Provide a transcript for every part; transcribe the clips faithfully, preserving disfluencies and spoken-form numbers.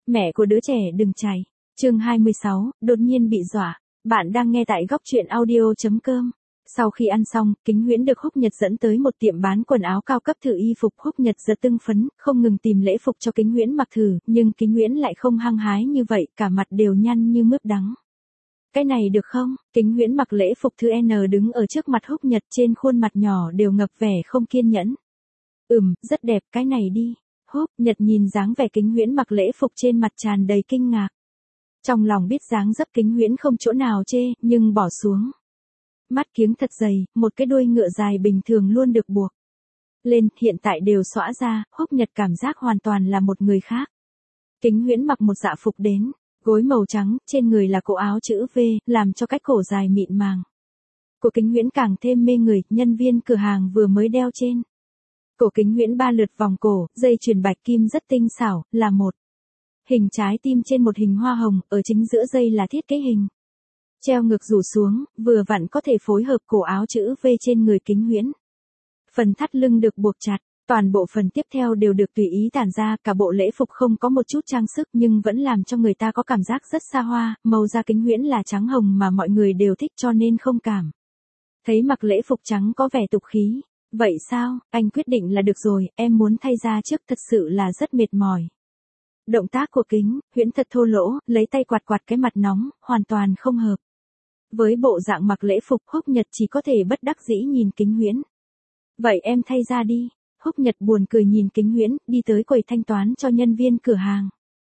Mẹ của đứa trẻ đừng chạy. Chương hai mươi sáu, đột nhiên bị dọa. Bạn đang nghe tại góc truyện audio chấm com. Sau khi ăn xong, Kính Huyễn được Húc Nhật dẫn tới một tiệm bán quần áo cao cấp thử y phục. Húc Nhật giật tưng phấn, không ngừng tìm lễ phục cho Kính Huyễn mặc thử, nhưng Kính Huyễn lại không hăng hái như vậy, cả mặt đều nhăn như mướp đắng. Cái này được không? Kính Huyễn mặc lễ phục thứ N đứng ở trước mặt Húc Nhật, trên khuôn mặt nhỏ đều ngập vẻ không kiên nhẫn. Ừm, rất đẹp, cái này đi. Húc Nhật nhìn dáng vẻ Kính Huyễn mặc lễ phục trên mặt tràn đầy kinh ngạc. Trong lòng biết dáng dấp Kính Huyễn không chỗ nào chê, nhưng bỏ xuống. Mắt kiếng thật dày, một cái đuôi ngựa dài bình thường luôn được buộc lên, hiện tại đều xõa ra. Húc Nhật cảm giác hoàn toàn là một người khác. Kính Huyễn mặc một dạ phục đến, gối màu trắng, trên người là cổ áo chữ V, làm cho cái cổ dài mịn màng. Cổ Kính Huyễn càng thêm mê người, nhân viên cửa hàng vừa mới đeo trên cổ Kính Huyễn ba lượt vòng cổ, dây chuyền bạch kim rất tinh xảo, là một hình trái tim trên một hình hoa hồng, ở chính giữa dây là thiết kế hình treo ngược rủ xuống, vừa vặn có thể phối hợp cổ áo chữ V trên người Kính Huyễn. Phần thắt lưng được buộc chặt, toàn bộ phần tiếp theo đều được tùy ý tản ra, cả bộ lễ phục không có một chút trang sức nhưng vẫn làm cho người ta có cảm giác rất xa hoa. Màu da Kính Huyễn là trắng hồng mà mọi người đều thích cho nên không cảm thấy mặc lễ phục trắng có vẻ tục khí. Vậy sao, anh quyết định là được rồi, em muốn thay ra trước, thật sự là rất mệt mỏi. Động tác của Kính Huyễn thật thô lỗ, lấy tay quạt quạt cái mặt nóng, hoàn toàn không hợp với bộ dạng mặc lễ phục. Húc Nhật chỉ có thể bất đắc dĩ nhìn Kính Huyễn. Vậy em thay ra đi. Húc Nhật buồn cười nhìn Kính Huyễn, đi tới quầy thanh toán cho nhân viên cửa hàng.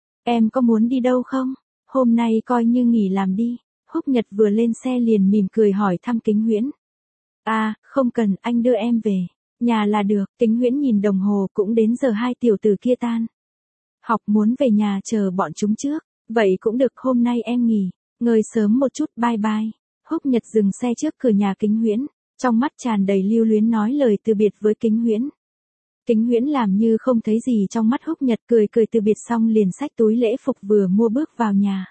Em có muốn đi đâu không? Hôm nay coi như nghỉ làm đi. Húc Nhật vừa lên xe liền mỉm cười hỏi thăm Kính Huyễn. À, không cần, anh đưa em về nhà là được. Kính Huyễn nhìn đồng hồ, cũng đến giờ hai tiểu tử kia tan học, muốn về nhà chờ bọn chúng trước. Vậy cũng được, hôm nay em nghỉ ngơi sớm một chút, bye bye. Húc Nhật dừng xe trước cửa nhà Kính Huyễn, trong mắt tràn đầy lưu luyến nói lời từ biệt với Kính Huyễn. Kính Huyễn làm như không thấy gì trong mắt Húc Nhật, cười cười từ biệt xong liền xách túi lễ phục vừa mua bước vào nhà.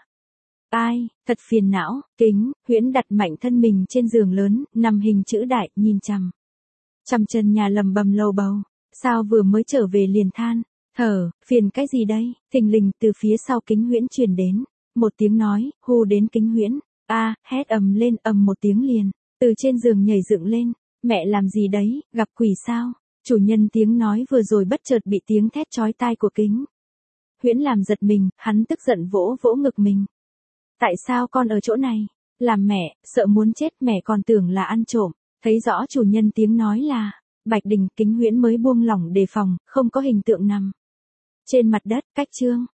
Ai, thật phiền não. Kính Huyễn đặt mạnh thân mình trên giường lớn, nằm hình chữ đại, nhìn chằm chằm chân nhà lầm bầm lầu bầu. Sao vừa mới trở về liền than thở phiền cái gì đây? Thình lình từ phía sau Kính Huyễn truyền đến một tiếng nói, hù đến Kính Huyễn a hét ầm lên, ầm một tiếng liền từ trên giường nhảy dựng lên. Mẹ làm gì đấy, gặp quỷ sao? Chủ nhân tiếng nói vừa rồi bất chợt bị tiếng thét chói tai của Kính Huyễn làm giật mình, hắn tức giận vỗ vỗ ngực mình. Tại sao con ở chỗ này? Làm mẹ sợ muốn chết, mẹ còn tưởng là ăn trộm. Thấy rõ chủ nhân tiếng nói là Bạch Đình, Kính Huyễn mới buông lỏng đề phòng, không có hình tượng nằm trên mặt đất. Cách chương